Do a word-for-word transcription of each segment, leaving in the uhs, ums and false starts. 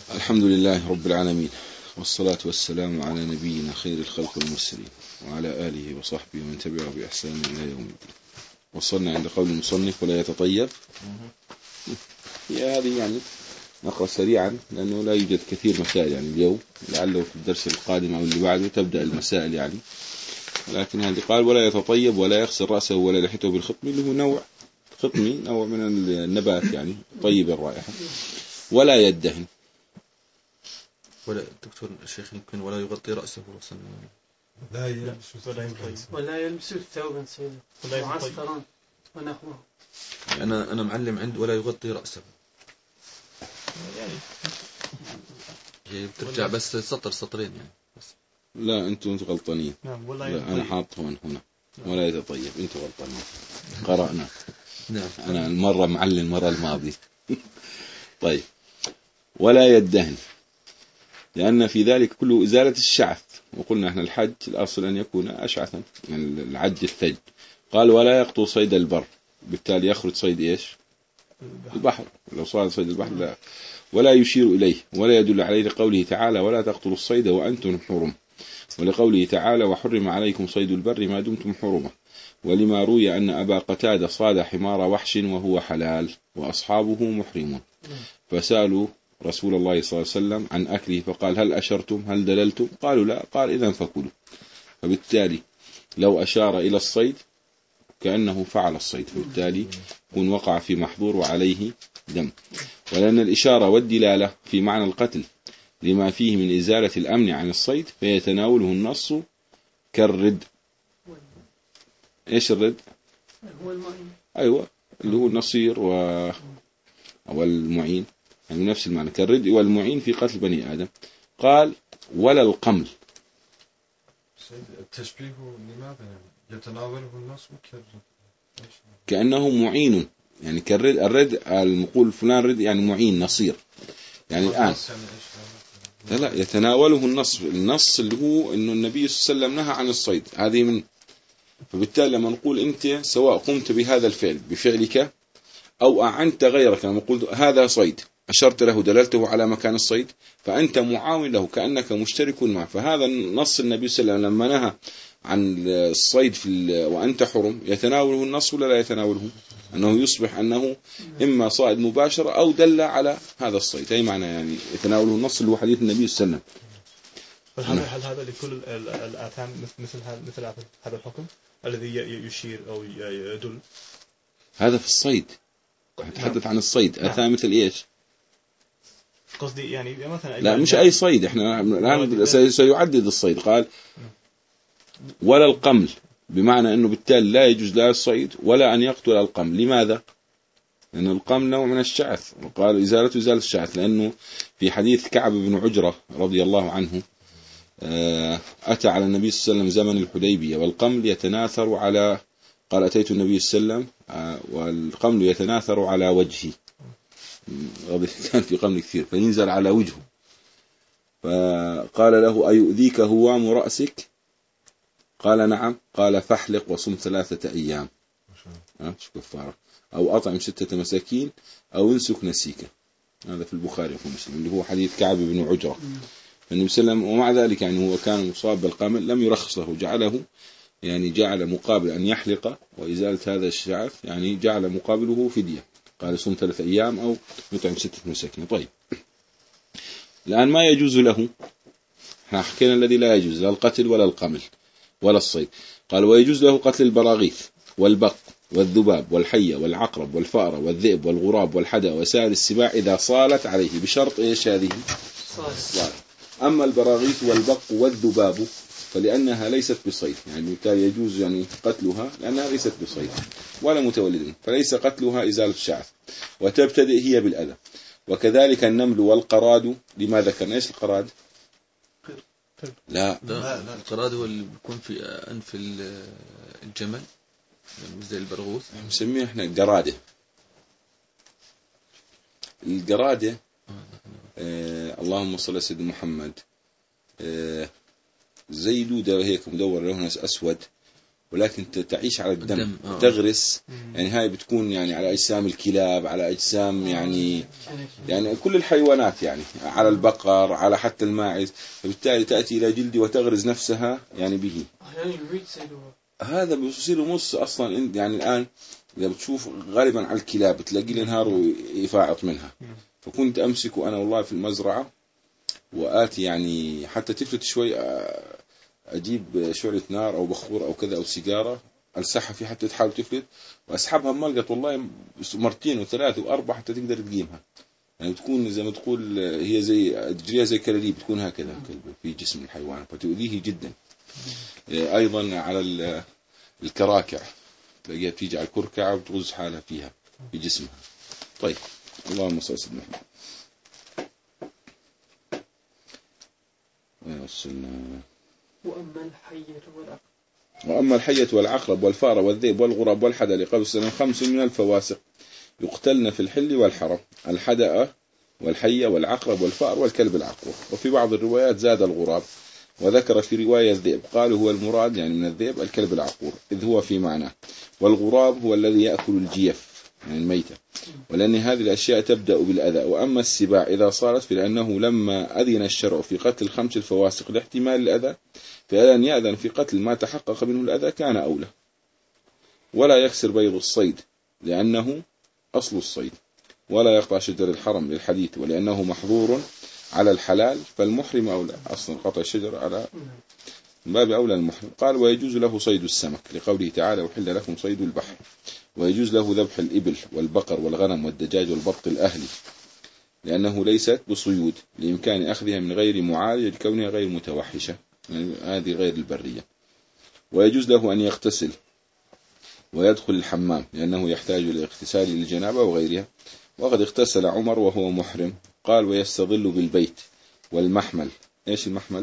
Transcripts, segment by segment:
الحمد لله رب العالمين، والصلاة والسلام على نبينا خير الخلق والمرسلين وعلى آله وصحبه ومن تبعه بإحسان إلى يوم الدين. وصلنا عند قول المصنف ولا يتطيب. هي هذه يعني نقرأ سريعا لأنه لا يوجد كثير مسائل يعني اليوم، لعله في الدرس القادم أو اللي بعده تبدأ المسائل يعني. لكن هذه قال ولا يتطيب ولا يغسل رأسه ولا لحيته بالخطم، اللي هو نوع خطمي، نوع من النبات يعني طيب الرائحة. ولا يدهن، ولا دكتور الشيخ يمكن ولا يغطي رأسه وصل لا يلبس ولا ولا يلبس ثوبا سيدا معسكرا ونحوه. أنا أنا معلم عند ولا يغطي رأسه، يعني هي بترجع بس سطر سطرين يعني بس. لا أنتم غلطانين. نعم ولا لا أنا حاطه من هنا. ولا يتطيب، أنتم غلطانين. قرأنا. نعم. أنا المرة معلم المرة الماضية. طيب. ولا يدهن، لأن في ذلك كله إزالة الشعث، وقلنا احنا الحج الأصل أن يكون أشعثا، يعني العج الثلج. قال ولا يقطو صيد البر، بالتالي يخرج صيد إيش؟ البحر. لو صاد صيد البحر لا. ولا يشير إليه ولا يدل عليه لقوله تعالى ولا تقتلوا الصيد وأنتم حرم، ولقوله تعالى وحرم عليكم صيد البر ما دمتم حرمة، ولما روي أن أبا قتادة صاد حمار وحش وهو حلال وأصحابه محرمون، فسألوا رسول الله صلى الله عليه وسلم عن أكله فقال هل أشرتم هل دللتم؟ قالوا لا، قال إذن فكلوا. فبالتالي لو أشار إلى الصيد كأنه فعل الصيد، فبالتالي يكون وقع في محظور وعليه دم. ولأن الإشارة والدلالة في معنى القتل لما فيه من إزالة الأمن عن الصيد، فيتناوله النص كالرد. إيش الرد؟ هو المعين. أيوة، اللي هو النصير و... أو المعين، يعني نفس المعنى كالرد والمعين في قتل بني آدم. قال ولا القمل. التشبيه لماذا يعني يتناوله النص كالرد؟ كأنه معين، يعني كالرد. الرد المقول فلان رد يعني معين نصير، يعني الآن لا لا يتناوله النص. النص اللي هو إنه النبي صلى الله عليه وسلم نهى عن الصيد، هذه من. فبالتالي لما نقول أنت سواء قمت بهذا الفعل بفعلك أو أعنت غيرك، لما نقول هذا صيد أشرت له دللته على مكان الصيد، فأنت معاون له كأنك مشترك معه. فهذا نص النبي صلى الله عليه وسلم لما نهى عن الصيد في وأنت حرم، يتناوله النص ولا لا يتناوله؟ أنه يصبح أنه إما صائد مباشرة أو دل على هذا الصيد، أي معنى يعني يتناوله النص اللي هو حديث النبي صلى الله عليه وسلم. هل هذا لكل الآثام مثل مثل هذا الحكم الذي يشير أو يدل؟ هذا في الصيد، نتحدث عن الصيد. آثام مثل إيش؟ قصدي يعني مثلا لا مش أي صيد، إحنا الآن سيعدد الصيد. قال ولا القمل، بمعنى أنه بالتالي لا يجوز لا الصيد ولا أن يقتل القمل. لماذا؟ لأن القمل نوع من الشعث، وقال إزالة إزالة الشعث، لأنه في حديث كعب بن عجرة رضي الله عنه أتى على النبي صلى الله عليه وسلم زمن الحديبية والقمل يتناثر على، قال أتيت النبي صلى الله عليه وسلم والقمل يتناثر على وجهي، كان في قمل كثير فينزل على وجهه، فقال له أيؤذيك هوام رأسك؟ قال نعم. قال فاحلق وصم ثلاثة أيام، شو كفارة، أو أطعم ستة مساكين أو انسك نسيكا. هذا في البخاري وفي مسلم، اللي هو حديث كعب بن عجرة. النبي صلى الله عليه وسلم ومع ذلك يعني هو كان مصاب بالقمل لم يرخص له، جعله يعني جعل مقابل أن يحلق وإزالة هذا الشعث، يعني جعل مقابله فدية، قال صم ثلاثة أيام أو يطعم ستة مساكين. طيب الآن ما يجوز له، احنا حكينا الذي لا يجوز لا القتل ولا القمل ولا الصيد. قال ويجوز له قتل البراغيث والبق والذباب والحية والعقرب والفأرة والذئب والغراب والحدى وسائر السباع إذا صالت عليه، بشرط إيش هذه؟ صالت. أما البراغيث والبق والذباب فلأنها ليست بصيد، يعني بالتالي يجوز يعني قتلها لأنها ليست بصيد ولا متولد، فليس قتلها إزالة الشعث، وتبتدئ هي بالأذى. وكذلك النمل والقراد. لما ذكرنا إيش القراد؟ لا. لا لا القراد هو اللي بيكون في أنف الجمل زي البرغوث، نسميه احنا القرادة. القرادة آه اللهم صل على سيدنا محمد، آه زي دودة هيك مدور لونها أسود، ولكن تعيش على الدم, الدم. آه. وتغرس. يعني هاي بتكون يعني على أجسام الكلاب، على أجسام يعني يعني كل الحيوانات، يعني على البقر، على حتى الماعز، فبالتالي تأتي إلى جلدي وتغرز نفسها يعني به. هذا بيصير مص أصلا. يعني الآن إذا بتشوف غالبا على الكلاب بتلاقي لي نهار ويفاعط منها، فكنت أمسكه أنا والله في المزرعة وآتي يعني حتى تفلت شوي أجيب شعلة نار أو بخور أو كذا أو سيجارة ألسحها فيه حتى تحاول تفلت، وأسحبها بملقط والله مرتين وثلاث وأربع حتى تقدر تقيمها. يعني بتكون زي ما تقول هي زي تجريها زي كلاليب، بتكون هكذا في جسم الحيوان فتؤذيه جدا. أيضا على الكراكع تلاقيها بتيجي على الكركعة وتغز حالها فيها في جسمها. طيب اللهم صل وسلم. وأما الحية والعقرب وأما الحية والعقرب والفار والذئب والغراب والحدأ لقول السلام خمس من الفواسق يقتلن في الحل والحرم: الحدأ والحية والعقرب والفار والكلب العقور. وفي بعض الروايات زاد الغراب، وذكر في رواية الذئب، قالوا هو المراد يعني من الذئب الكلب العقور إذ هو في معناه، والغراب هو الذي يأكل الجيف يعني الميتة، ولأن هذه الأشياء تبدأ بالأذى. وأما السباع إذا صارت فلأنه لما أذن الشرع في قتل خمس الفواسق لاحتمال الأذى، فأن يأذن في قتل ما تحقق منه الأذى كان أولى. ولا يكسر بيض الصيد لأنه أصل الصيد، ولا يقطع شجر الحرم للحديث ولأنه محظور على الحلال، فالمحرم أولى. أصلا قطع الشجر على باب أولى المحرم. قال ويجوز له صيد السمك لقوله تعالى وحل لكم صيد البحر، ويجوز له ذبح الإبل والبقر والغنم والدجاج والبط الأهلي لأنه ليست بصيود لإمكان أخذها من غير معالج لكونها غير متوحشة، يعني هذه غير البرية. ويجوز له أن يغتسل ويدخل الحمام لأنه يحتاج إلى اغتسال للجنابة وغيرها. وقد اغتسل عمر وهو محرم. قال ويستظل بالبيت والمحمل. إيش المحمل؟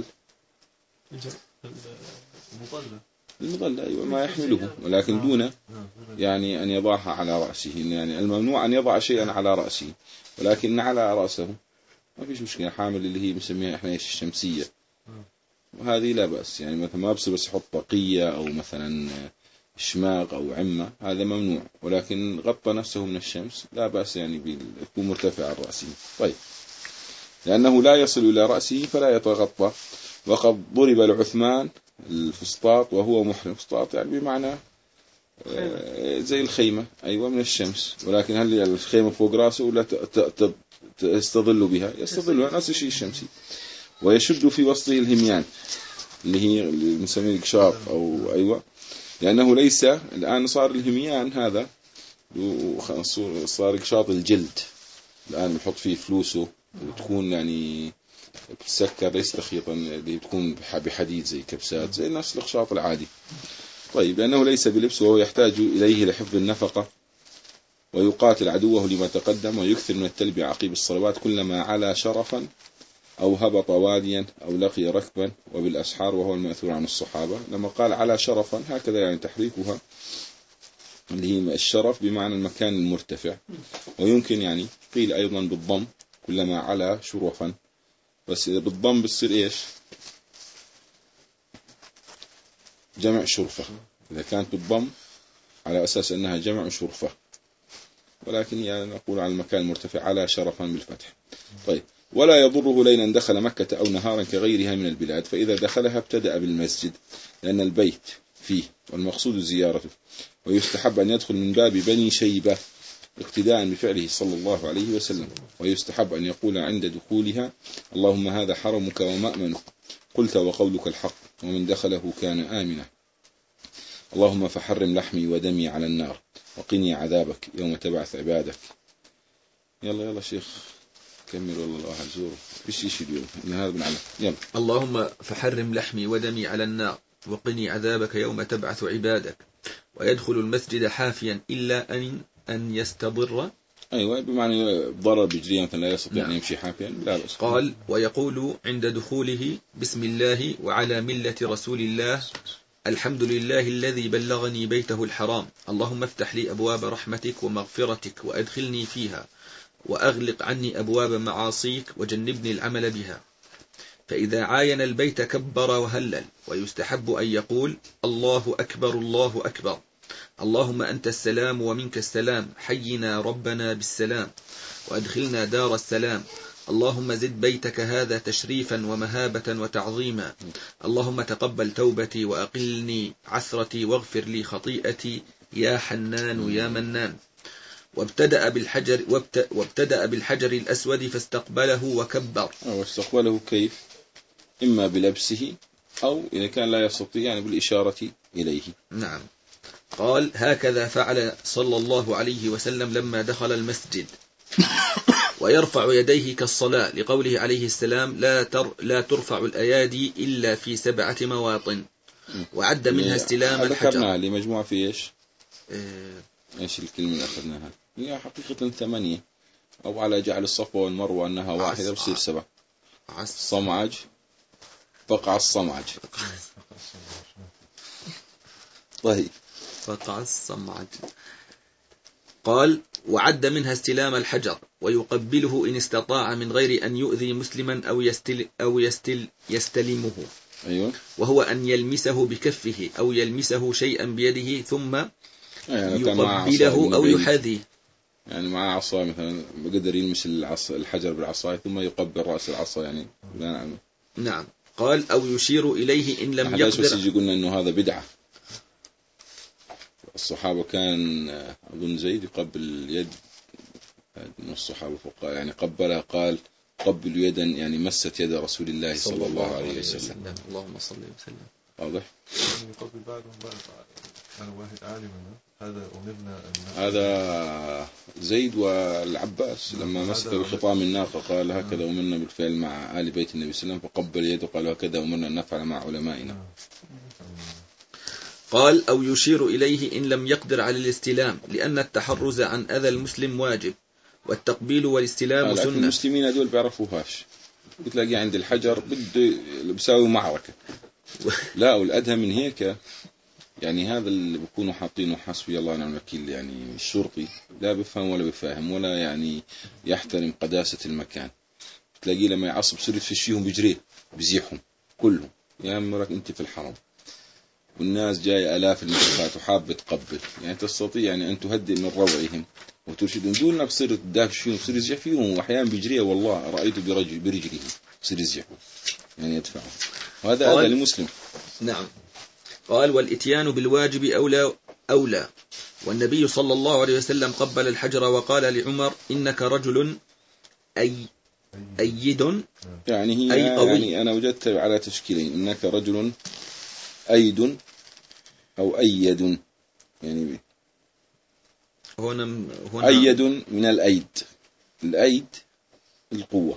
المظلة. المظلة أيوة ما يحمله، ولكن دون يعني أن يضعها على رأسه. يعني الممنوع أن يضع شيئا على رأسه، ولكن على رأسه ما فيش مشكلة. حامل اللي هي مسميها إحنا إيش الشمسية، وهذه لا بأس. يعني مثلا ما بس بس يحط طاقية أو مثلا شماغ أو عمة، هذا ممنوع، ولكن غطى نفسه من الشمس لا بأس، يعني يكون مرتفع عن رأسه. طيب لأنه لا يصل إلى رأسه فلا يتغطى. وقد ضرب لعثمان الفسطاط وهو محرم. فسطاط يعني بمعنى زي الخيمة أيوة من الشمس، ولكن هل الخيمة فوق رأسه ولا تستظل بها؟ يستظلها نفس الشيء الشمسي. ويشد في وسطه الهميان اللي هي اللي نسميه الكشاط أو أيوة، لأنه ليس الآن صار الهميان هذا صار كشاط الجلد الآن بحط فيه فلوسه وتكون يعني بتسكر ليس رخيطا، اللي بتكون بحديد زي كبسات زي نفس الخشاط العادي. طيب لأنه ليس بلبس وهو يحتاج إليه لحفظ النفقة، ويقاتل عدوه لما تقدم، ويكثر من التلبية عقيب الصلوات كلما على شرفا أو هبط واديا أو لقي ركبا وبالأسحار، وهو المأثور عن الصحابة. لما قال على شرفا هكذا يعني تحريكها اللي هي الشرف بمعنى المكان المرتفع، ويمكن يعني قيل أيضا بالضم كلما على شرفا، بس إذا بالضم بتصير إيش جمع شرفة، إذا كانت بالضم على أساس أنها جمع شرفة، ولكن يعني نقول على المكان المرتفع على شرفا بالفتح. طيب ولا يضره ليلا دخل مكة أو نهارا كغيرها من البلاد، فإذا دخلها ابتدأ بالمسجد لأن البيت فيه والمقصود زيارته. ويستحب أن يدخل من باب بني شيبة اقتداء بفعله صلى الله عليه وسلم. ويستحب أن يقول عند دخولها اللهم هذا حرمك ومأمنك قلت وقولك الحق ومن دخله كان آمنا. اللهم فحرم لحمي ودمي على النار وقني عذابك يوم تبعث عبادك. يلا يلا شيخ كمل والله الواحد زوره فيش شيء اليوم إن هذا بنعمل. يلا. اللهم فحرم لحمي ودمي على النار وقني عذابك يوم تبعث عبادك. ويدخل المسجد حافيا إلا أن أن يستضر. أيوة بمعنى ضرر بجري مثلا لا يستطيع نعم. أن يمشي حافيا لا بأس. قال ويقول عند دخوله بسم الله وعلى ملة رسول الله الحمد لله الذي بلغني بيته الحرام اللهم افتح لي أبواب رحمتك ومغفرتك وأدخلني فيها وأغلق عني أبواب معاصيك وجنبني العمل بها. فإذا عاين البيت كبر وهلل. ويستحب أن يقول الله أكبر الله أكبر، اللهم أنت السلام ومنك السلام، حينا ربنا بالسلام وأدخلنا دار السلام، اللهم زد بيتك هذا تشريفا ومهابة وتعظيما، اللهم تقبل توبتي وأقلني عثرتي واغفر لي خطيئتي يا حنان يا منان. وابتدأ بالحجر وابتدأ بالحجر الأسود فاستقبله وكبر. واستقبله كيف؟ إما بلبسه أو إذا كان لا يستطيع يعني بالإشارة إليه. نعم. قال هكذا فعل صلى الله عليه وسلم لما دخل المسجد. ويرفع يديه كالصلاة لقوله عليه السلام لا, تر لا ترفع الأيادي إلا في سبعة مواطن. وعد منها استلام الحجر. ذكرناها لمجموعة في إيش؟ إيه إيش الكلمة اللي أخذناها؟ هي حقيقة ثمانية، أو على جعل الصفا والمروة أنها واحدة بصير سبعة. الصمعج، فقع الصمعج. طيب فقع الصمعج. قال وعد منها استلام الحجر ويقبله إن استطاع من غير أن يؤذي مسلما أو يستل أو يستل يستلمه. أيوة. وهو أن يلمسه بكفه أو يلمسه شيئا بيده ثم يعني يقبله أو يحاذيه. يعني مع عصا مثلا بقدر يلمس الحجر بالعصا ثم يقبل رأس العصا يعني. نعم. نعم. قال أو يشير إليه إن لم يقدر. بس يجي قلنا إنه هذا بدعة. الصحابة كان أظن زيد يقبل اليد من الصحابة فوق يعني قبلها، قال قبل يدا يعني مست يد رسول الله صلى, صلى الله عليه وسلم. وسلم. اللهم صل وسلم. واضح؟ يقبل بعضهم بعض. أنا واحد عالم هذا أمرنا أن هذا زيد والعباس لما مسك بخطام الناقة قال هكذا أمرنا بالفعل مع آل بيت النبي صلى الله عليه وسلم، فقبل يده قال هكذا أمرنا أن نفعل مع علمائنا. قال أو يشير إليه إن لم يقدر على الاستلام لأن التحرز عن أذى المسلم واجب والتقبيل والاستلام سنة. المسلمين هذول بيعرفوهاش، بتلاقي عند الحجر بده بيساوي معركة. لا والأدهى من هيك يعني هذا اللي بيكونوا حاطينه حسبي الله ونعم الوكيل يعني الشرطي لا بيفهم ولا بيفهم ولا يعني يحترم قداسة المكان. تلاقيه لما يعصب صير يفشيهم بجريه بزيحهم كلهم. يا أمرك أنت في الحرم والناس جاي آلاف المسافات وحابة تقبل، يعني تستطيع يعني أن تهدئ من روعهم وترشدهم دون أنك تصير تدافش فيهم تصير يزيح فيهم، وأحيانا بجريه والله رأيته برجل برجله تصير يزيحه يعني يدفعه، وهذا أذى للمسلم. نعم. قال والإتيان بالواجب أولى أولى. والنبي صلى الله عليه وسلم قبل الحجر وقال لعمر إنك رجل أي أيد يعني هي أي قوي. يعني أنا وجدت على تشكيلين إنك رجل أيد أو أيد يعني هنا هنا أيد من الأيد، الأيد القوة،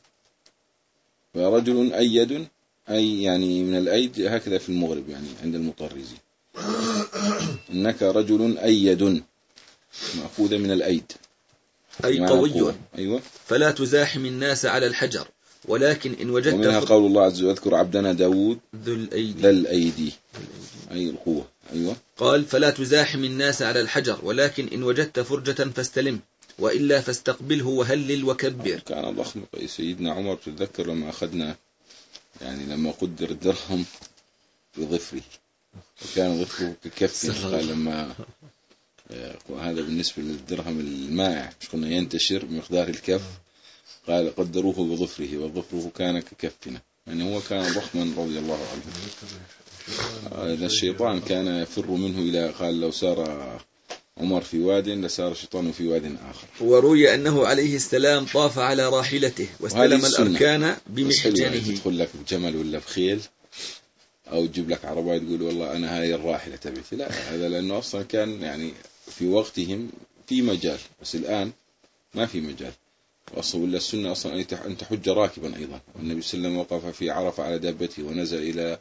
ورجل أيد أي يعني من الأيد هكذا في المغرب يعني عند المطرزي إنك رجل أيد مأخوذة من الأيد أي قوي. أيوة. فلا تزاحم الناس على الحجر ولكن إن وجدت ومنها قول الله عز وجل اذكر عبدنا داود ذو الأيدي ذا الأيدي أي القوة. أيوة. قال فلا تزاحم الناس على الحجر ولكن إن وجدت فرجة فاستلم وإلا فاستقبله وهلل وكبر. كان ضخم سيدنا عمر تتذكر لما أخذنا يعني لما قدر الدرهم بظفره وكان ظفره ككف، قال لما هذا بالنسبة للدرهم المائع مش قلنا ينتشر بمقدار الكف، قال قدروه بظفره وظفره كان ككفنا يعني هو كان ضخما رضي الله عنه. هذا الشيطان كان يفر منه إلى قال لو سار عمر في واد لسار الشيطان في واد آخر. وروي أنه عليه السلام طاف على راحلته واستلم الأركان بمحجنه. تدخل لك بجمل ولا بخيل أو تجيب لك عربية تقول والله أنا هاي الراحلة تبعتي، لا هذا لأنه أصلا كان يعني في وقتهم في مجال بس الآن ما في مجال. وأصل ولا السنة أصلا أن تحج راكبا أيضا. النبي صلى الله عليه وسلم وقف في عرفة على دابته ونزل إلى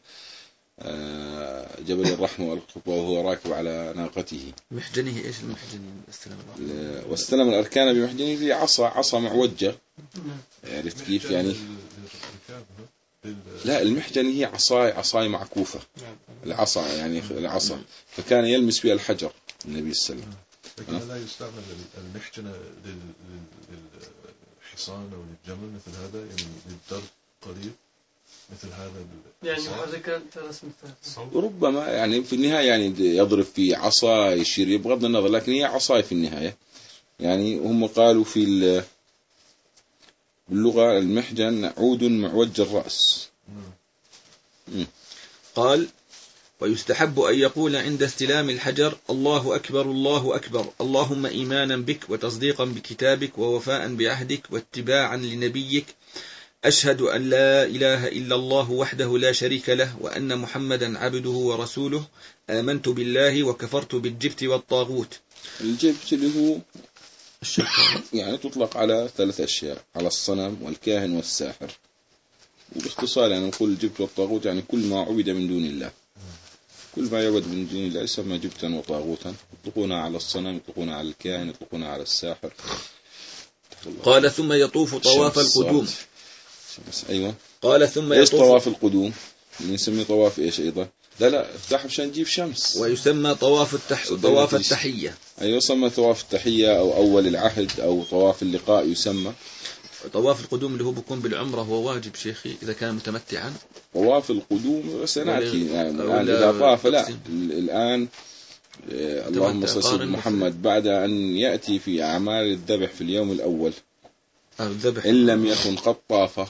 جبل الرحمة والقبة وهو راكب على ناقته. محجنه إيش المحجنين؟ واستلم الأركان بمحجنه في عصا عصا معوجة. عرفت كيف يعني؟ لا المحجن هي عصاي عصاي معكوفة العصا يعني العصا فكان يلمس بها الحجر النبي صلى الله عليه وسلم. لكن لا يستعمل المحجن للحصان أو للجمل مثل هذا يعني للضرب قليل. مثل هذا يعني محركات رسم الثالث ربما يعني في النهاية يعني يضرب في عصا يشير بغض النظر، لكن هي عصاي في النهاية. يعني هم قالوا في باللغة المحجن عود معوج الرأس. قال ويستحب أن يقول عند استلام الحجر الله أكبر الله أكبر، اللهم إيمانا بك وتصديقا بكتابك ووفاء بعهدك واتباعا لنبيك، أشهد أن لا إله إلا الله وحده لا شريك له وأن محمدا عبده ورسوله، آمنت بالله وكفرت بالجبت والطاغوت. الجبت اللي هو يعني تطلق على ثلاث أشياء، على الصنم والكاهن والساحر، وباختصار يعني نقول الجبت والطاغوت يعني كل ما عبد من دون الله، كل ما يعبد من دون الله يسمى جبتا وطاغوتا. يطلقون على الصنم، يطلقون على الكاهن، يطلقون على الساحر. قال ثم يطوف طواف القدوم. أيوة. قال ثم إيش يطوف طواف القدوم؟ نسميه طواف إيش أيضا؟ لا لا افتح عشان نجيب شمس. ويسمى طواف التح... طواف التحية. أيوة يسمى طواف التحية أو أول العهد أو طواف اللقاء يسمى. طواف القدوم اللي هو بيكون بالعمرة هو واجب شيخي إذا كان متمتعا. طواف القدوم سنأتي يعني الآن إذا طاف لا الآن آه اللهم صل على محمد بعد أن يأتي في أعمال الذبح في اليوم الأول إن لم يكن قد طاف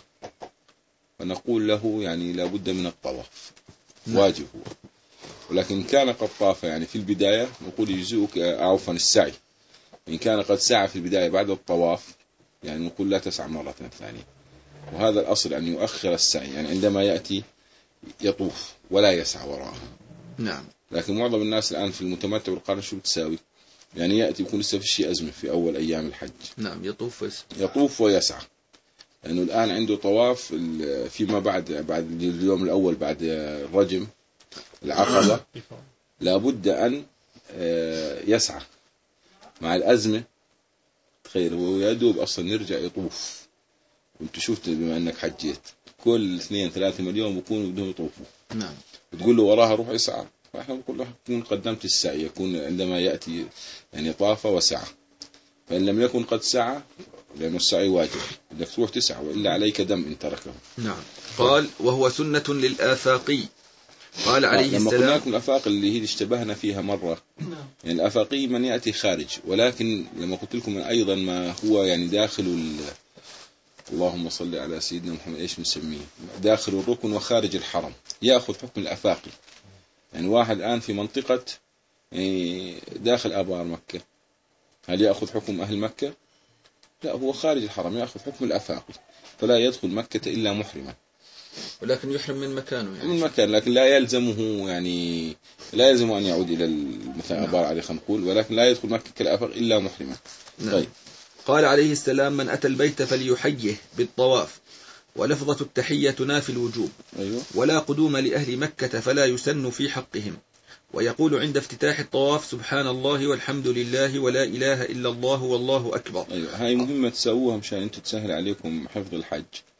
فنقول له يعني لابد من الطواف واجب هو، ولكن كان قد طاف يعني في البداية نقول يجزئك عفوا السعي. إن كان قد سعى في البداية بعد الطواف يعني نقول لا تسعى مرة ثانية، وهذا الأصل أن يؤخر السعي، يعني عندما يأتي يطوف ولا يسعى وراءه. نعم. لكن معظم الناس الآن في المتمتع والقارن شو بتساوي؟ يعني يأتي يكون لسه في شيء أزمة في أول أيام الحج. نعم يطوف ويسعى. يطوف ويسعى لأنه يعني الآن عنده طواف فيما بعد بعد اليوم الأول بعد الرجم العقبة لابد أن يسعى مع الأزمة. تخيل هو يدوب أصلا يرجع يطوف، وانت شفت بما أنك حجيت كل اثنين ثلاثة مليون بيكونوا بدهم يطوفوا. نعم. بتقول له وراها روح يسعى، فإحنا بنقول له تكون قدمت السعي، يكون عندما يأتي يعني طاف وسعى. فإن لم يكن قد سعى لأنه السعي واجب بدك تروح تسعى وإلا عليك دم إن تركه. نعم. قال وهو سنة للآفاقي. قال عليه السلام. لما قلنا لكم الأفاق اللي هي اشتبهنا فيها مرة يعني الأفاقي من يأتي خارج، ولكن لما قلت لكم أيضا ما هو يعني داخل ال... اللهم صل على سيدنا محمد إيش مسميه داخل الركن وخارج الحرم يأخذ حكم الأفاقي. يعني واحد الآن في منطقة يعني داخل آبار مكة هل يأخذ حكم أهل مكة؟ لا، هو خارج الحرم يأخذ حكم الأفاقي، فلا يدخل مكة إلا محرما، ولكن يحرم من مكانه يعني من مكان، لكن لا يلزمه يعني لا يلزم أن يعود إلى مثلا آبار عليه خلينا نقول، ولكن لا يدخل مكة كالأفاق إلا محرما. نعم. طيب. قال عليه السلام من أتى البيت فليحيه بالطواف، ولفظة التحية تنافي الوجوب. أيوة. ولا قدوم لأهل مكة فلا يسن في حقهم. ويقول عند افتتاح الطواف سبحان الله والحمد لله ولا إله إلا الله والله أكبر. أيوة. هاي مهمة تسووها مشان أنتم تسهل عليكم حفظ الحج.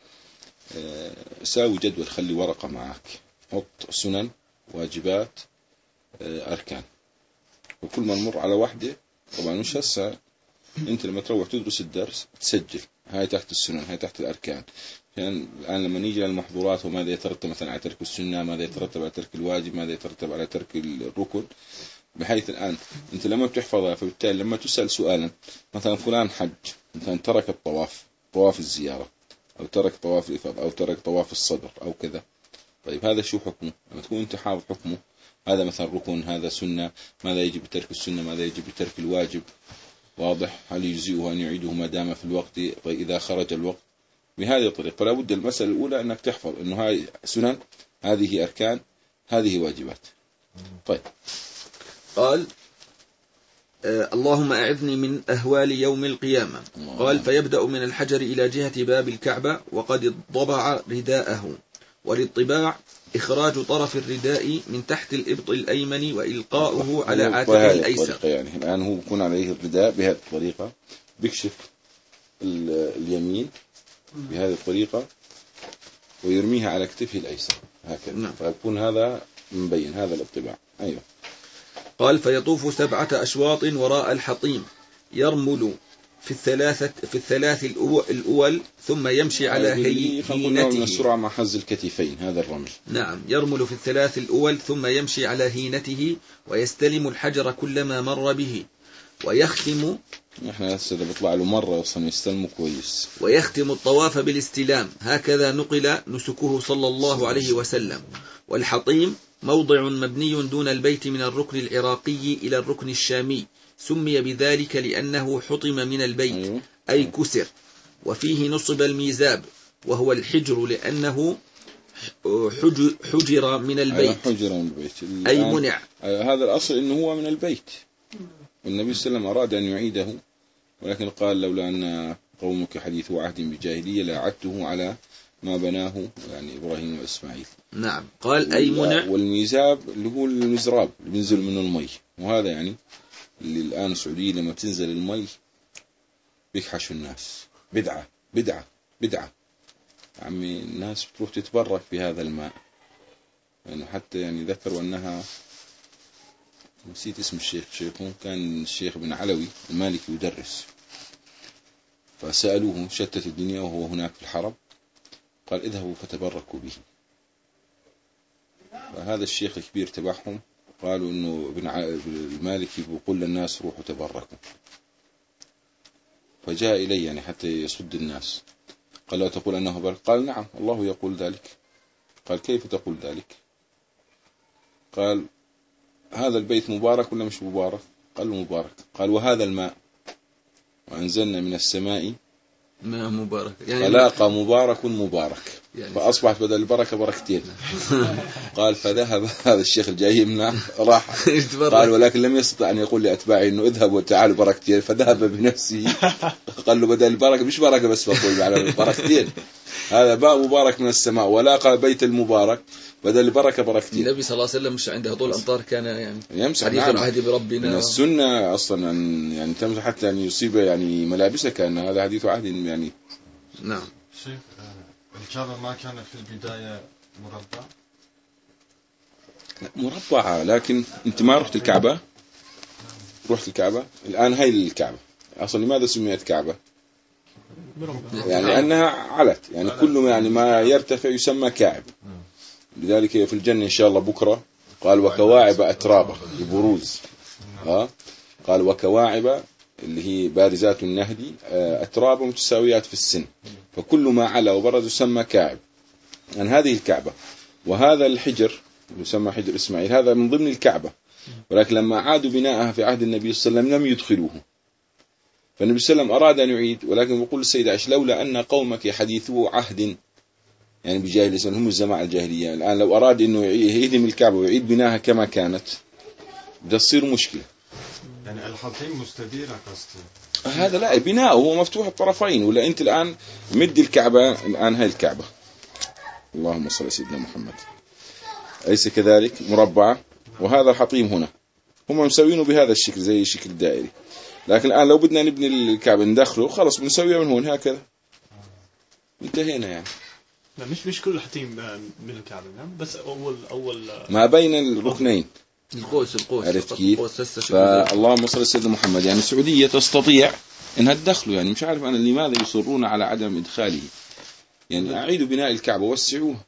أه ساوي جدول، خلي ورقة معك حط سنن واجبات أه أركان، وكل ما نمر على واحدة طبعا مش هسه أنت لما تروح تدرس الدرس تسجل هاي تحت السنن هاي تحت الأركان. يعني الآن لما نيجي للمحظورات وماذا يترتب مثلا على ترك السنة، ماذا يترتب على ترك الواجب، ماذا يترتب على ترك الركن، بحيث الآن أنت لما بتحفظها فبالتالي لما تسأل سؤالا مثلا فلان حج مثلا ترك الطواف طواف الزيارة أو ترك طواف الإفاضة أو ترك طواف الصدر أو كذا، طيب هذا شو حكمه؟ لما تكون أنت حافظ حكمه هذا مثلا ركن هذا سنة، ماذا يجب بترك السنة، ماذا يجب بترك الواجب، واضح؟ هل يجزئه أن يعيده ما دام في الوقت؟ طيب إذا خرج الوقت بهذه الطريقة. فلا بد المسألة الأولى أنك تحفظ أنه هاي سنن، هذه أركان، هذه واجبات. طيب. قال آه اللهم أعذني من أهوال يوم القيامة. قال فيبدأ من الحجر إلى جهة باب الكعبة وقد ضبع رداءه، والطباع إخراج طرف الرداء من تحت الإبط الأيمن وإلقاؤه على عاتقه الأيسر. يعني الآن هو بيكون عليه الرداء بهذه الطريقة، بيكشف اليمين بهذه الطريقة ويرميها على كتفه الأيسر هكذا. نعم. فيكون هذا مبين هذا الاطباع. أيوه. قال فيطوف سبعة أشواط وراء الحطيم يرمل في الثلاثة في الثلاث الأول ثم يمشي على هينته. من السرعة مع حز الكتفين، هذا الرمل. نعم، يرمل في الثلاث الأول ثم يمشي على هينته ويستلم الحجر كلما مر به ويختم. احنا هسه بيطلع له مرة اصلا يستلمه كويس. ويختم الطواف بالاستلام، هكذا نقل نسكه صلى الله عليه وسلم. والحطيم موضع مبني دون البيت من الركن العراقي إلى الركن الشامي، سمي بذلك لأنه حطم من البيت. أيوه. أي كسر. وفيه نصب الميزاب وهو الحجر لأنه حجر من البيت. حجر من البيت أي منع. هذا الأصل إنه هو من البيت. والنبي صلى الله عليه وسلم أراد أن يعيده، ولكن قال لولا أن قومك حديث عهد بجاهلية لأعدته على ما بناه يعني إبراهيم وإسماعيل. نعم. قال أي منع. والميزاب اللي هو المزراب اللي بينزل منه المي، وهذا يعني اللي الآن السعودية لما تنزل المي بيكحشوا الناس. بدعة بدعة بدعة عمي، الناس بتروح تتبرك بهذا الماء يعني. حتى يعني ذكروا أنها، نسيت اسم الشيخ، شيخهم كان الشيخ بن علوي المالكي يدرس، فسألوه شتت الدنيا وهو هناك في الحرم، قال اذهبوا فتبركوا به. فهذا الشيخ الكبير تبعهم قالوا انه ابن المالكي بيقول للناس روحوا تبركوا، فجاء إلي يعني حتى يصد الناس، قال لا تقول أنه برك، قال نعم الله يقول ذلك. قال كيف تقول ذلك؟ قال هذا البيت مبارك ولا مش مبارك؟ قال له مبارك. قال وهذا الماء وأنزلنا من السماء ماء مبارك، يعني فلاقى مبارك مبارك يعني فأصبحت بدل البركة بركتين. قال فذهب هذا الشيخ الجاي منه راح قال ولكن لم يستطع أن يقول لأتباعه إنه اذهبوا وتعالوا بركتين، فذهب بنفسه قال له بدل البركة مش بركة بس بقول على بركتين، هذا باء مبارك من السماء ولاقى بيت المبارك بدل البركة بركتين. النبي صلى الله عليه وسلم مش عنده طول أمطار كان يعني يمسح حديث نعم. العهد بربنا من السنة أصلا أن يعني تمسح حتى أن يصيب يعني ملابسك، كان هذا حديث عهد يعني. نعم. شيخ الكعبة ما كان في البداية مربع؟ مربعة، لكن أنت ما رحت الكعبة؟ رحت الكعبة الآن هاي الكعبة أصلا لماذا سميت كعبة؟ يعني لأنها علت يعني كل يعني ما يرتفع يسمى كعب. لذلك في الجنة إن شاء الله بكرة قال وكواعب أترابة ببروز، ها قال وكواعب اللي هي بارزات النهدي أترابة متساويات في السن، فكل ما على وبرز يسمى كعب. يعني هذه الكعبة، وهذا الحجر يسمى حجر إسماعيل هذا من ضمن الكعبة، ولكن لما عادوا بناءها في عهد النبي صلى الله عليه وسلم لم يدخلوه، فالنبي صلى الله عليه وسلم أراد أن يعيد، ولكن يقول السيد عائشة لولا أن قومك حديثو عهد يعني بجاهلية، هم الجماعة الجاهلية، الآن لو أراد أنه يهدم الكعبة ويعيد بناها كما كانت بدها تصير مشكلة. يعني الحطيم مستديرة قصدي هذا لا، بناءه هو مفتوح الطرفين، ولا أنت الآن مد الكعبة الآن هاي الكعبة اللهم صل على سيدنا محمد أليس كذلك مربعة، وهذا الحطيم هنا هم مسوينه بهذا الشكل زي الشكل الدائري، لكن الآن لو بدنا نبني الكعبة ندخله خلاص بنسويها من هون هكذا انتهينا يعني. لا مش مش كل الحطيم من الكعبة، بس أول أول ما بين الركنين القوس القوس عرفت كيف؟ فاللهم صل على سيدنا محمد. يعني السعودية تستطيع انها تدخله، يعني مش عارف انا لماذا يصرون على عدم ادخاله، يعني اعيدوا بناء الكعبة وسعوها،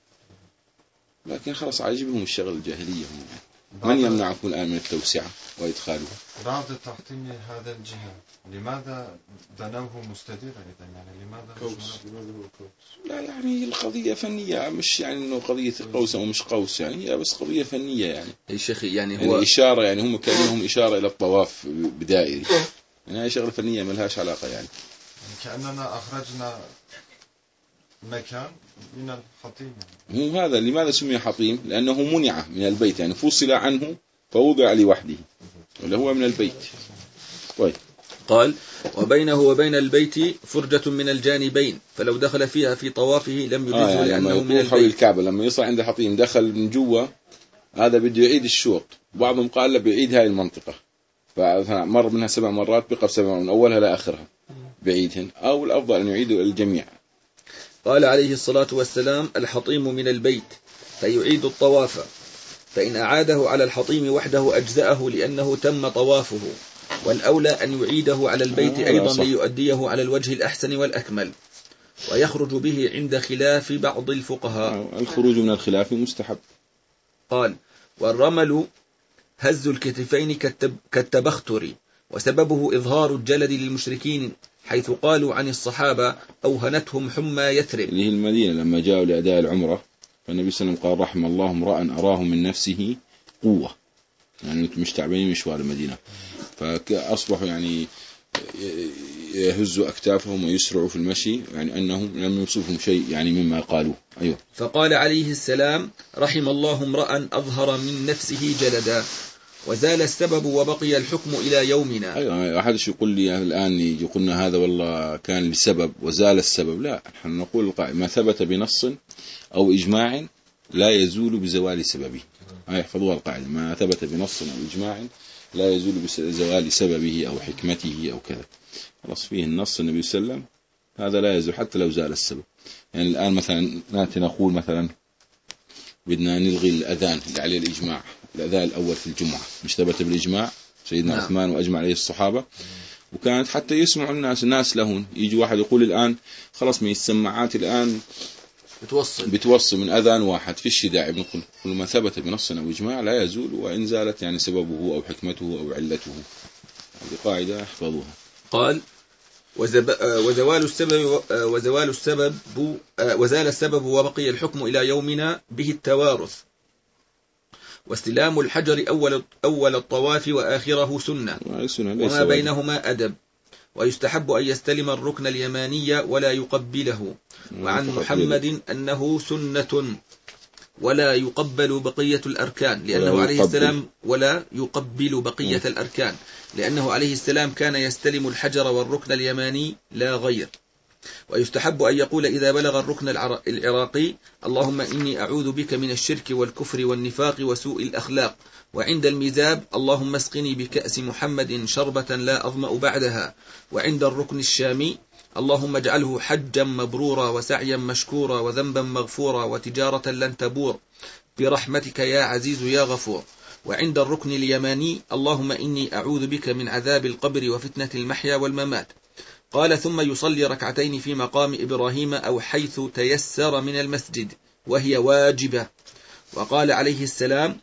لكن خلاص عاجبهم الشغل الجاهلية هم يعني. من يمنعكم الآن من التوسعة وإدخالها؟ بعد تحطيم هذا الجهة لماذا بنوه مستديرا إذا؟ يعني لماذا كوس؟ لا يعني القضية فنية، مش يعني إنه قضية قوس أو مش قوس، يعني هي بس قضية فنية يعني. يا شيخ يعني هو يعني إشارة، يعني هم كأنهم إشارة إلى الطواف بدائري، يعني هي شغلة فنية ما لهاش علاقة يعني. يعني كأننا أخرجنا مكان من الحطيم. هو هذا لماذا سمي حطيم؟ لأنه منع من البيت، يعني فصل عنه فوضع لوحده، ولا هو من البيت. طيب قال وبينه وبين البيت فرجة من الجانبين، فلو دخل فيها في طوافه لم يجوز آه يعني لأنه من البيت. حول الكعبة لما يصل عند حطيم دخل من جوا، هذا بده يعيد الشوط، بعضهم قال له بيعيد هاي المنطقة، فمر منها سبع مرات بقى سبع من أولها لآخرها بعيدهن، أو الأفضل أن يعيدوا الجميع. قال عليه الصلاة والسلام الحطيم من البيت فيعيد الطواف، فإن أعاده على الحطيم وحده أجزأه لأنه تم طوافه، والأولى أن يعيده على البيت آه أيضا صح. ليؤديه على الوجه الأحسن والأكمل، ويخرج به عند خلاف بعض الفقهاء. آه الخروج من الخلاف مستحب. قال: والرمل هز الكتفين كالتبختر، وسببه إظهار الجلد للمشركين، حيث قالوا عن الصحابة أوهنتهم حمى يثرب. اللي هي المدينة لما جاءوا لأداء العمرة، فالنبي صلى الله عليه وسلم قال: رحم الله امرأ أراه من نفسه قوة، يعني مش تعبانين مشوار المدينة، فأصبحوا يعني يهزوا أكتافهم ويسرعوا في المشي، يعني أنهم لم يصيبهم شيء يعني مما قالوا. أيوه. فقال عليه السلام: رحم الله امرأ أظهر من نفسه جلدا، وزال السبب وبقي الحكم إلى يومنا. أيوة، أحد يقول لي الآن يقولنا هذا والله كان لسبب وزال السبب. لا، نحن نقول ما ثبت بنص أو إجماع لا يزول بزوال سببه. هاي يحفظوها القاعدة: ما ثبت بنص أو إجماع لا يزول بزوال سببه أو حكمته أو كذا. خلاص، فيه النص النبي صلى الله عليه وسلم، هذا لا يزول حتى لو زال السبب. يعني الآن مثلا نأتي نقول مثلا بدنا نلغي الأذان اللي عليه الإجماع، الأذان الأول في الجمعة مش ثبت بالإجماع، سيدنا نعم. عثمان وأجمع عليه الصحابة، وكانت حتى يسمع الناس الناس لهون. يجي واحد يقول الآن خلاص من السماعات الآن بتوصل بتوصل من أذان واحد، فيش داعي. بنقول كل ما ثبت بنص أو إجماع لا يزول، وإن زالت يعني سببه أو حكمته أو علته. هذه قاعدة احفظوها. قال: وزب... وزوال السبب وزوال السبب وزال السبب وبقي الحكم إلى يومنا به التوارث، واستلام الحجر أول أول الطواف وآخره سنة، وما بينهما أدب، ويستحب أن يستلم الركن اليماني ولا يقبله. وعن محمد أنه سنة ولا يقبل بقية الأركان، لأنه عليه السلام ولا يقبل بقية الأركان لأنه عليه السلام كان يستلم الحجر والركن اليماني لا غير. ويستحب أن يقول إذا بلغ الركن العراقي: اللهم إني أعوذ بك من الشرك والكفر والنفاق وسوء الأخلاق. وعند الميزاب: اللهم اسقني بكأس محمد شربة لا أظمأ بعدها. وعند الركن الشامي: اللهم اجعله حجا مبرورا وسعيا مشكورا وذنبا مغفورا وتجارة لن تبور برحمتك يا عزيز يا غفور. وعند الركن اليماني: اللهم إني أعوذ بك من عذاب القبر وفتنة المحيا والممات. قال: ثم يصلي ركعتين في مقام إبراهيم أو حيث تيسر من المسجد، وهي واجبة. وقال عليه السلام: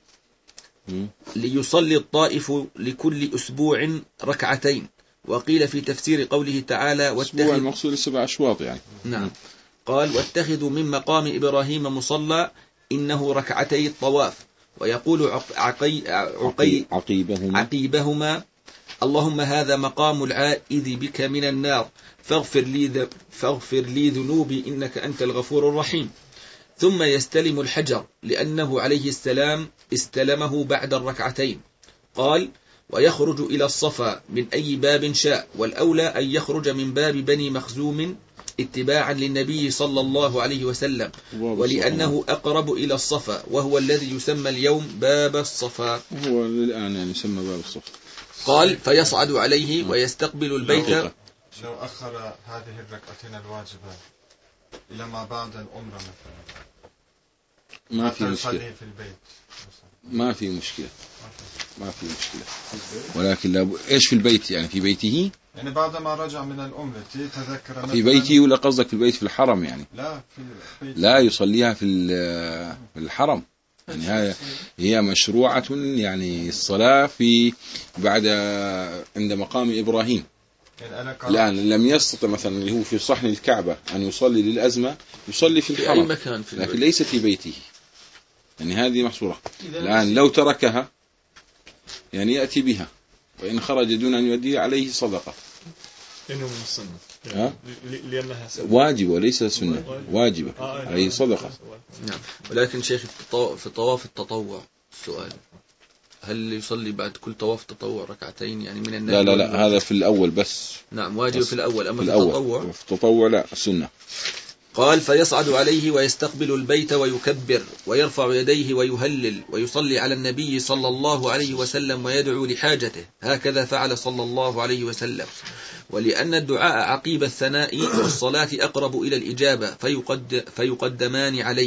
ليصلي الطائف لكل أسبوع ركعتين. وقيل في تفسير قوله تعالى: أسبوع المقصود السبع أشواط يعني. نعم. قال: واتخذوا من مقام إبراهيم مصلى إنه ركعتي الطواف. ويقول عقي عقي عقيبهما, عقيبهما: اللهم هذا مقام العائذ بك من النار فاغفر لي, فاغفر لي ذنوبي إنك أنت الغفور الرحيم. ثم يستلم الحجر لأنه عليه السلام استلمه بعد الركعتين. قال: ويخرج إلى الصفا من أي باب شاء، والأولى أن يخرج من باب بني مخزوم اتباعا للنبي صلى الله عليه وسلم، ولأنه أقرب إلى الصفا، وهو الذي يسمى اليوم باب الصفا. هو الآن يعني يسمى باب الصفا. قال: فيصعد عليه ويستقبل البيت. لو أخر هذه الركعتين الواجبة إلى ما بعد الأمرة مثلا ما في مشكلة، في البيت ما في مشكلة، ما في مشكلة. ولكن لا ب... إيش في البيت يعني في بيته؟ يعني بعد ما رجع من الأمرة تذكر في بيته ولا قصدك في البيت في الحرم يعني؟ لا في البيت. لا يصليها في في الحرم. يعني هي هي مشروعة يعني الصلاة في بعد عند مقام إبراهيم. يعني الآن لم يستطع مثلا اللي هو في صحن الكعبة أن يصلي للأزمة يصلي في الحرم، في أي مكان في لكن ليس في بيته. يعني هذه محصورة. الآن لو تركها يعني يأتي بها، وإن خرج دون أن يؤدي عليه صدقة. إنه من السنة يعني لأنها واجبة وليس سنة، واجبة عليه صدقة. نعم. ولكن شيخ في طواف التطوع السؤال: هل يصلي بعد كل طواف تطوع ركعتين يعني من النافلة؟ لا لا لا، هذا في الأول بس. نعم، واجب بس في الأول، أما في في التطوع في التطوع لا، سنة. قال: فيصعد عليه ويستقبل البيت ويكبر ويرفع يديه ويهلل ويصلي على النبي صلى الله عليه وسلم ويدعو لحاجته، هكذا فعل صلى الله عليه وسلم. ولأن الدعاء عقيب الثناء والصلاة أقرب إلى الإجابة فيقد فيقدمان عليه.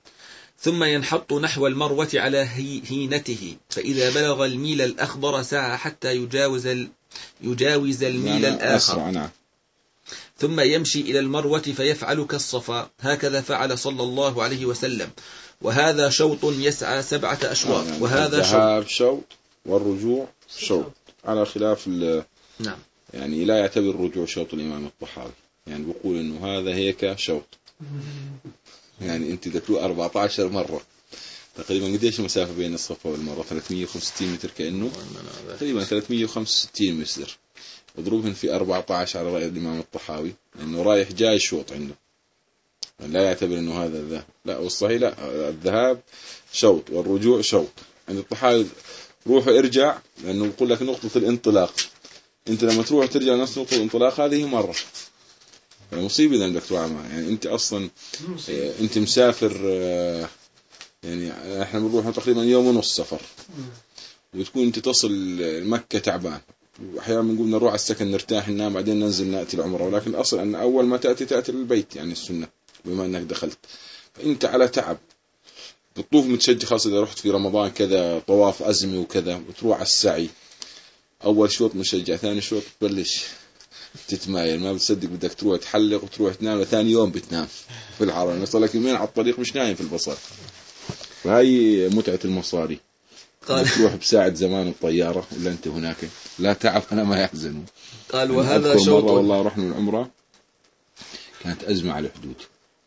ثم ينحط نحو المروة على هينته، فإذا بلغ الميل الأخضر سعى حتى يجاوز يجاوز الميل يعني الآخر. أسرع. نعم. ثم يمشي إلى المروة فيفعل كالصفا، هكذا فعل صلى الله عليه وسلم. وهذا شوط يسعى سبعة أشواط. يعني وهذا الذهاب شوط والرجوع شوط، على خلاف نعم. يعني لا يعتبر الرجوع شوط الإمام الطحاوي، يعني بيقول إنه هذا هيك شوط. يعني أنت تتلو أربعة عشر مرة تقريبا. قديش المسافة بين الصفا والمروة؟ ثلاثمية وخمسة وستين متر كأنه تقريبا ثلاثمية وخمسة وستين متر، اضربهم في أربعة عشر على رأي الإمام الطحاوي، لأنه رايح جاي شوط عنده، لا يعتبر إنه هذا الذهاب. لا، والصحيح لا، الذهاب شوط والرجوع شوط. عند الطحاوي روح ارجع، لأنه يقول لك نقطة الانطلاق، أنت لما تروح ترجع نفس نقطة الانطلاق هذه مرة. مصيبة إذا بدك تروح معها. يعني أنت أصلا أنت مسافر، يعني إحنا بنروح تقريبا يوم ونص سفر، وتكون أنت تصل مكة تعبان، وأحيانا بنقول نروح على السكن نرتاح ننام بعدين ننزل نأتي العمرة، ولكن الأصل أن أول ما تأتي تأتي للبيت، يعني السنة بما أنك دخلت، فأنت على تعب. بتطوف متشجع، خاصة إذا رحت في رمضان كذا طواف أزمي وكذا، وتروح على السعي أول شوط مشجع، ثاني شوط تبلش تتمايل، ما بتصدق بدك تروح تحلق وتروح تنام، وثاني يوم بتنام في الحرم، يصلك يومين على الطريق مش نايم في البصر. فهي متعة المصاري. قال تروح بساعة زمان الطيارة ولا أنت هناك لا تعب أنا ما يحزن. قال وهذا شوط. مرة والله رحنا العمرة كانت أزمة على الحدود،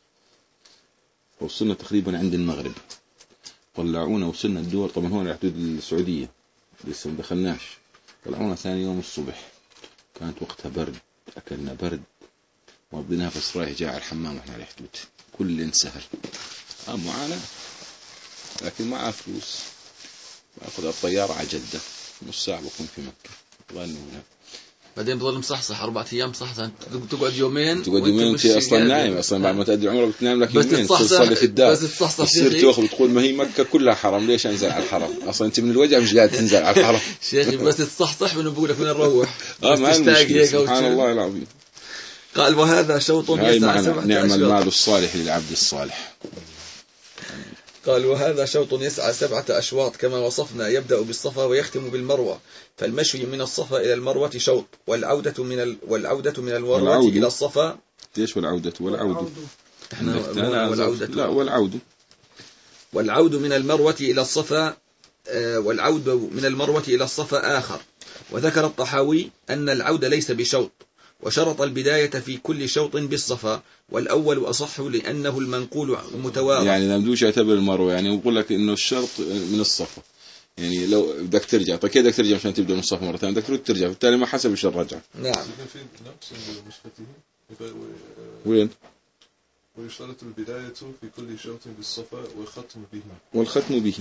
وصلنا تقريبا عند المغرب، طلعونا وصلنا الدول، طبعا هون على حدود السعودية لسه ما دخلناش، طلعونا ثاني يوم الصبح، كانت وقتها برد، أكلنا برد وابدنا نفس رايح جاي على الحمام واحنا على الحدود، كل انسهل. آه معاناة، لكن معاه فلوس أخذ الطيارة على جدة، نص ساعة بكون في مكة، ظنوا هنا. بعدين بضل مصحصح أربعة أيام صحصح، تقعد يومين تقعد يومين أنت أصلا نايم، أصلا بعد ما تأدي العمرة بتنام لك يومين تصلي في الدار، بس تصحصح تصير تأخذ بتقول ما هي مكة كلها حرام، ليش أنزل على الحرم؟ أصلا أنت من الوجه مش قاعد تنزل على الحرم. شيخي بس تصحصح من بقول لك من نروح. آه ما المشكلة، سبحان الله العظيم. قال وهذا شوط يسعى سبعة نعم المال الصالح للعبد الصالح. قال وهذا شوط يسعى سبعة أشواط كما وصفنا، يبدأ بالصفا ويختم بالمروة، فالمشي من الصفا إلى المروة شوط، والعودة من ال... والعودة من المروة إلى الصفا. ليش والعودة والعودة؟ إحنا والعودة لا والعودة والعود من المروة إلى الصفا، والعود من المروة إلى الصفا آخر. وذكر الطحاوي أن العود ليس بشوط، وشرط البداية في كل شوط بالصفا، والأول أصح لأنه المنقول متوارث. يعني لم دوش يعتبر المروة، يعني يقول لك إنه الشرط من الصفا، يعني لو بدك ترجع، طيب كيف بدك ترجع عشان تبدأ من الصفا مرة ثانية؟ بدك ترد ترجع، بالتالي ما حسب إيش الرجعة. نعم. وين؟ ويشترط البداية في كل شوط بالصفا والختم به. والختم به.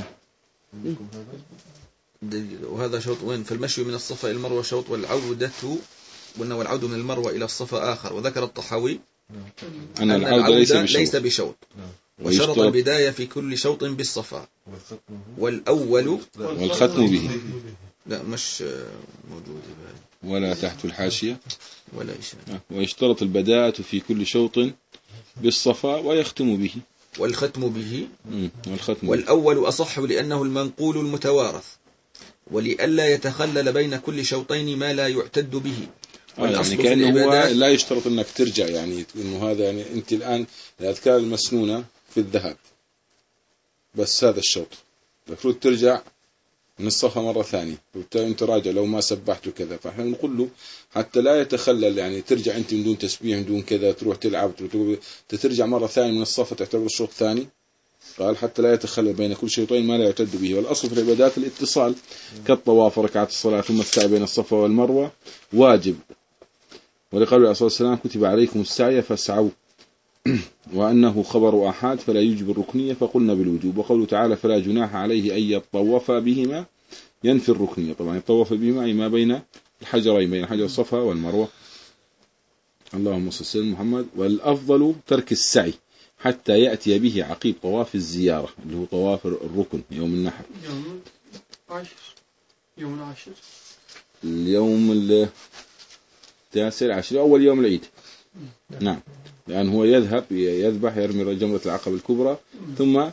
وهذا شوط وين؟ فالمشي من الصفا إلى المروة شوط، والعودة وأنه العود من المروة إلى الصفا آخر. وذكر الطحاوي أن العود ليس, ليس بشوط، وشرط البداية في كل شوط بالصفا، والأول والختم به. لا مش موجود ولا تحت الحاشية ولا شيء. ويشترط البداية في كل شوط بالصفا ويختم به والختم به. والختم والأول أصح لأنه المنقول المتوارث، ولئلا يتخلل بين كل شوطين ما لا يعتد به. آه يعني كأنه هو لا يشترط أنك ترجع، يعني إنه هذا يعني أنت الآن الأذكار المسنونة في الذهاب بس هذا الشوط، المفروض ترجع من الصفا مرة ثانية، وبالتالي أنت راجع لو ما سبحت وكذا، فإحنا نقول له حتى لا يتخلل، يعني ترجع أنت من دون تسبيح من دون كذا، تروح تلعب ترجع مرة ثانية من الصفا تعتبر الشوط الثاني. قال حتى لا يتخلل بين كل شيطين ما لا يعتد به. والأصل في العبادات الاتصال كالطواف وركعة الصلاة ثم السعي بين الصفا والمروة واجب، ولقول عليه الصلاة والسلام كتب عليكم السعي فاسعوا، وأنه خبر أحد فلا يوجب الركنية فقلنا بالوجوب. وقوله تعالى فلا جناح عليه أن يطوف بهما ينفي الركنية، طبعا يطوف بهما أي ما بين الحجرين، بين حجر الصفا والمروة. اللهم صل على محمد. والأفضل ترك السعي حتى يأتي به عقيب طواف الزيارة اللي هو طواف الركن يوم النحر. يوم العاشر يوم العاشر اليوم التاسع عشر أول يوم العيد. نعم، لأن هو يذهب يذبح يرمي جمرة العقبة الكبرى ثم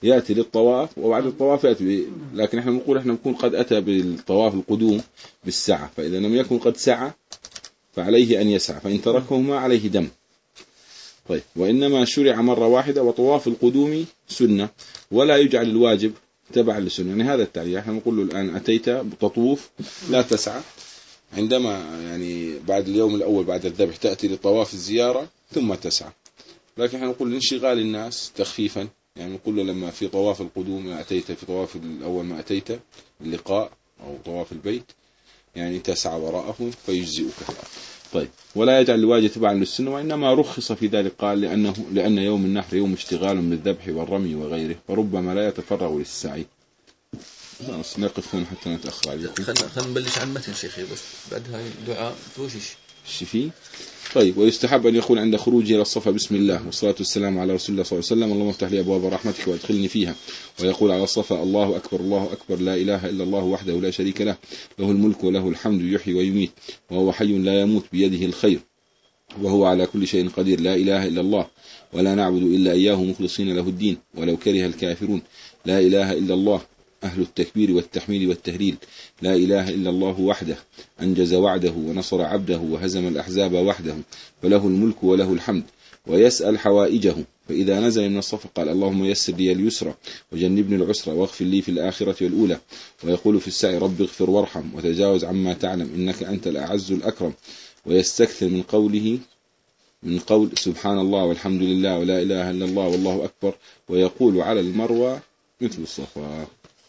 يأتي للطواف وبعد الطواف يأتي، لكن احنا نقول احنا نكون قد أتى بالطواف القدوم بالسعة، فإذا لم يكن قد سعى فعليه أن يسعى، فإن تركهما عليه دم. طيب، وإنما شرع مرة واحدة، وطواف القدوم سنة ولا يجعل الواجب تبع للسنة. يعني هذا التعليل احنا نقول له الآن أتيت تطوف لا تسعى، عندما يعني بعد اليوم الأول بعد الذبح تأتي لطواف الزيارة ثم تسعى. لكن احنا نقول لانشغال الناس تخفيفا، يعني نقول له لما في طواف القدوم ما أتيت، في طواف الأول ما أتيت اللقاء أو طواف البيت يعني تسعى وراءه فيجزئك. طيب، ولا يجعل الواجب تبعا للسنة، وإنما رخص في ذلك قال لأنه لأن يوم النحر يوم اشتغال بالذبح والرمي وغيره، فربما لا يتفرغ للسعي. خلاص نقف هنا حتى نتأخر عليكم. خلينا نبلش عن متن شيخي بس بعدها دعاء توشيش الشفي. طيب، ويستحب أن يقول عند خروجه إلى الصفا بسم الله والصلاة والسلام على رسول الله صلى الله عليه وسلم، اللهم افتح لي أبواب رحمتك وادخلني فيها. ويقول على الصفا الله أكبر الله أكبر لا إله إلا الله وحده لا شريك له، له الملك وله الحمد يحيي ويميت وهو حي لا يموت بيده الخير وهو على كل شيء قدير، لا إله إلا الله ولا نعبد إلا إياه مخلصين له الدين ولو كره الكافرون، لا إله إلا الله أهل التكبير والتحميل والتهليل، لا إله إلا الله وحده أنجز وعده ونصر عبده وهزم الأحزاب وحده فله الملك وله الحمد. ويسأل حوائجه، فإذا نزل من الصف قال اللهم يسر لي اليسرى وجنبني العسرى واغفر لي في الآخرة والأولى. ويقول في السعي رب اغفر وارحم وتجاوز عما تعلم إنك أنت الأعز الأكرم. ويستكثر من قوله من قول سبحان الله والحمد لله ولا إله إلا الله والله أكبر. ويقول على المروى مثل الصفا.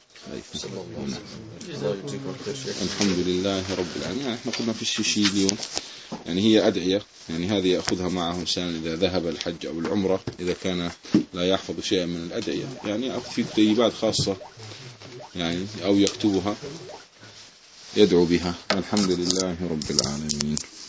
الحمد لله رب العالمين. احنا قلنا في الشيء اليوم يعني هي أدعية، يعني هذه يأخذها معه إنسان إذا ذهب الحج أو العمرة، إذا كان لا يحفظ شيئا من الأدعية يعني في كتيبات خاصة يعني أو يكتبها يدعو بها. الحمد لله رب العالمين.